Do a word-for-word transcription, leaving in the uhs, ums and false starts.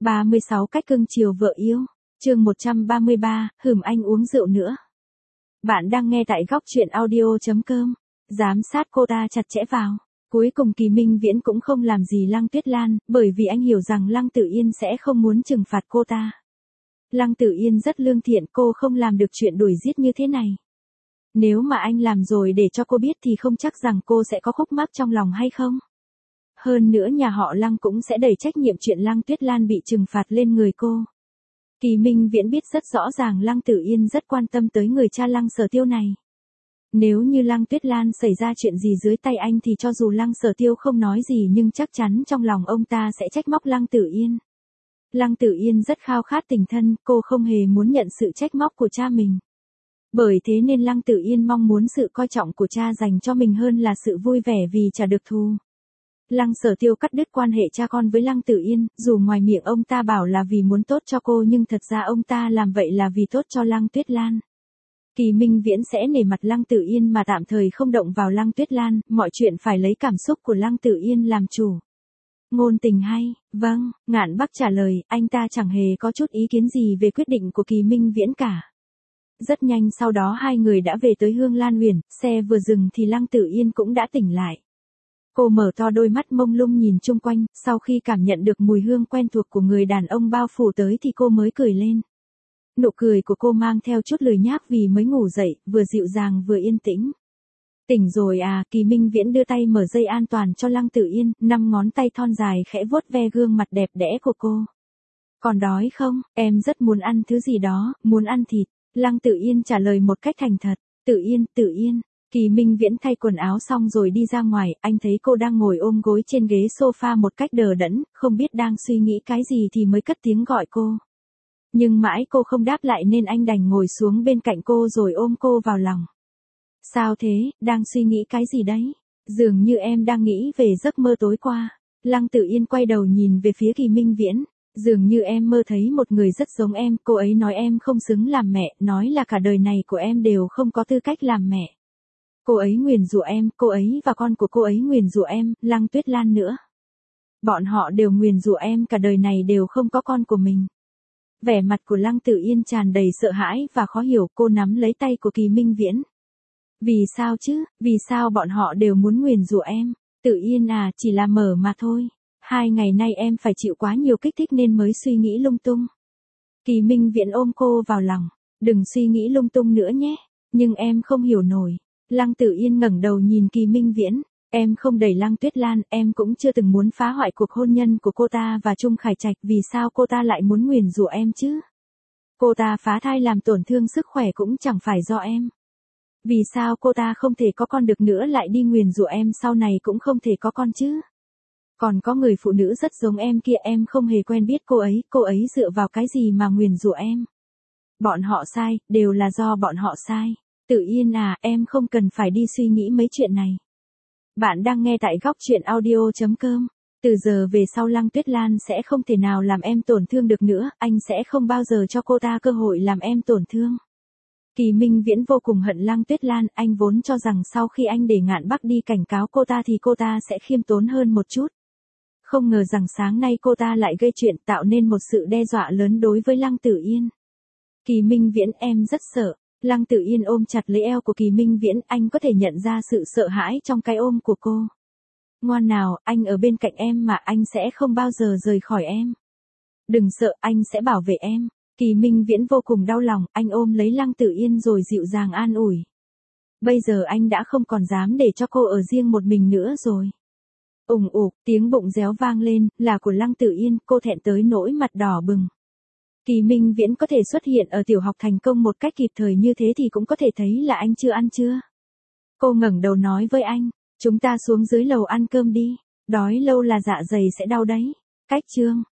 ba mươi sáu cách cưng chiều vợ yêu. Chương một trăm ba mươi ba, hừm anh uống rượu nữa. Bạn đang nghe tại góc truyện audio chấm com. Giám sát cô ta chặt chẽ vào. Cuối cùng Kỳ Minh Viễn cũng không làm gì Lăng Tuyết Lan, bởi vì anh hiểu rằng Lăng Tử Yên sẽ không muốn trừng phạt cô ta. Lăng Tử Yên rất lương thiện, cô không làm được chuyện đuổi giết như thế này. Nếu mà anh làm rồi để cho cô biết thì không chắc rằng cô sẽ có khúc mắc trong lòng hay không. Hơn nữa nhà họ Lăng cũng sẽ đẩy trách nhiệm chuyện Lăng Tuyết Lan bị trừng phạt lên người cô. Kỳ Minh Viễn biết rất rõ ràng Lăng Tử Yên rất quan tâm tới người cha Lăng Sở Tiêu này. Nếu như Lăng Tuyết Lan xảy ra chuyện gì dưới tay anh thì cho dù Lăng Sở Tiêu không nói gì nhưng chắc chắn trong lòng ông ta sẽ trách móc Lăng Tử Yên. Lăng Tử Yên rất khao khát tình thân, cô không hề muốn nhận sự trách móc của cha mình. Bởi thế nên Lăng Tử Yên mong muốn sự coi trọng của cha dành cho mình hơn là sự vui vẻ vì trả được thù. Lăng Sở Tiêu cắt đứt quan hệ cha con với Lăng Tử Yên, dù ngoài miệng ông ta bảo là vì muốn tốt cho cô nhưng thật ra ông ta làm vậy là vì tốt cho Lăng Tuyết Lan. Kỳ Minh Viễn sẽ nể mặt Lăng Tử Yên mà tạm thời không động vào Lăng Tuyết Lan, mọi chuyện phải lấy cảm xúc của Lăng Tử Yên làm chủ. Ngôn tình hay, vâng, Ngạn Bắc trả lời, anh ta chẳng hề có chút ý kiến gì về quyết định của Kỳ Minh Viễn cả. Rất nhanh sau đó hai người đã về tới Hương Lan Uyển, xe vừa dừng thì Lăng Tử Yên cũng đã tỉnh lại. Cô mở to đôi mắt mông lung nhìn chung quanh, sau khi cảm nhận được mùi hương quen thuộc của người đàn ông bao phủ tới thì cô mới cười lên. Nụ cười của cô mang theo chút lười nhác vì mới ngủ dậy, vừa dịu dàng vừa yên tĩnh. Tỉnh rồi à, Kỳ Minh Viễn đưa tay mở dây an toàn cho Lăng Tử Yên, năm ngón tay thon dài khẽ vuốt ve gương mặt đẹp đẽ của cô. Còn đói không, em rất muốn ăn thứ gì đó, muốn ăn thịt. Lăng Tử Yên trả lời một cách thành thật. Tử Yên, Tử Yên. Kỳ Minh Viễn thay quần áo xong rồi đi ra ngoài, anh thấy cô đang ngồi ôm gối trên ghế sofa một cách đờ đẫn, không biết đang suy nghĩ cái gì thì mới cất tiếng gọi cô. Nhưng mãi cô không đáp lại nên anh đành ngồi xuống bên cạnh cô rồi ôm cô vào lòng. Sao thế, đang suy nghĩ cái gì đấy? Dường như em đang nghĩ về giấc mơ tối qua. Lăng Tử Yên quay đầu nhìn về phía Kỳ Minh Viễn. Dường như em mơ thấy một người rất giống em, cô ấy nói em không xứng làm mẹ, nói là cả đời này của em đều không có tư cách làm mẹ. Cô ấy nguyền rủa em, cô ấy và con của cô ấy nguyền rủa em, Lăng Tuyết Lan nữa. Bọn họ đều nguyền rủa em cả đời này đều không có con của mình. Vẻ mặt của Lăng Tử Yên tràn đầy sợ hãi và khó hiểu, cô nắm lấy tay của Kỳ Minh Viễn. Vì sao chứ, vì sao bọn họ đều muốn nguyền rủa em? Tử Yên à, chỉ là mở mà thôi. Hai ngày nay em phải chịu quá nhiều kích thích nên mới suy nghĩ lung tung. Kỳ Minh Viễn ôm cô vào lòng. Đừng suy nghĩ lung tung nữa nhé. Nhưng em không hiểu nổi. Lăng Tử Yên ngẩng đầu nhìn Kỳ Minh Viễn. Em không đẩy Lăng Tuyết Lan, em cũng chưa từng muốn phá hoại cuộc hôn nhân của cô ta và Trung Khải Trạch, vì sao cô ta lại muốn nguyền rủa em chứ? Cô ta phá thai làm tổn thương sức khỏe cũng chẳng phải do em. Vì sao cô ta không thể có con được nữa lại đi nguyền rủa em sau này cũng không thể có con chứ? Còn có người phụ nữ rất giống em kia, em không hề quen biết cô ấy, cô ấy dựa vào cái gì mà nguyền rủa em? Bọn họ sai, đều là do bọn họ sai. Tử Yên à, em không cần phải đi suy nghĩ mấy chuyện này. Bạn đang nghe tại góc truyện audio chấm com. Từ giờ về sau Lăng Tuyết Lan sẽ không thể nào làm em tổn thương được nữa, anh sẽ không bao giờ cho cô ta cơ hội làm em tổn thương. Kỳ Minh Viễn vô cùng hận Lăng Tuyết Lan, anh vốn cho rằng sau khi anh để Ngạn Bắc đi cảnh cáo cô ta thì cô ta sẽ khiêm tốn hơn một chút. Không ngờ rằng sáng nay cô ta lại gây chuyện tạo nên một sự đe dọa lớn đối với Lăng Tử Yên. Kỳ Minh Viễn, em rất sợ. Lăng Tử Yên ôm chặt lấy eo của Kỳ Minh Viễn, anh có thể nhận ra sự sợ hãi trong cái ôm của cô. Ngoan nào, anh ở bên cạnh em mà, anh sẽ không bao giờ rời khỏi em. Đừng sợ, anh sẽ bảo vệ em. Kỳ Minh Viễn vô cùng đau lòng, anh ôm lấy Lăng Tử Yên rồi dịu dàng an ủi. Bây giờ anh đã không còn dám để cho cô ở riêng một mình nữa rồi. Ủng ục, tiếng bụng réo vang lên, là của Lăng Tử Yên, cô thẹn tới nỗi mặt đỏ bừng. Kỳ Minh Viễn có thể xuất hiện ở tiểu học thành công một cách kịp thời như thế thì cũng có thể thấy là anh chưa ăn chưa. Cô ngẩng đầu nói với anh, chúng ta xuống dưới lầu ăn cơm đi, đói lâu là dạ dày sẽ đau đấy. Cách chương.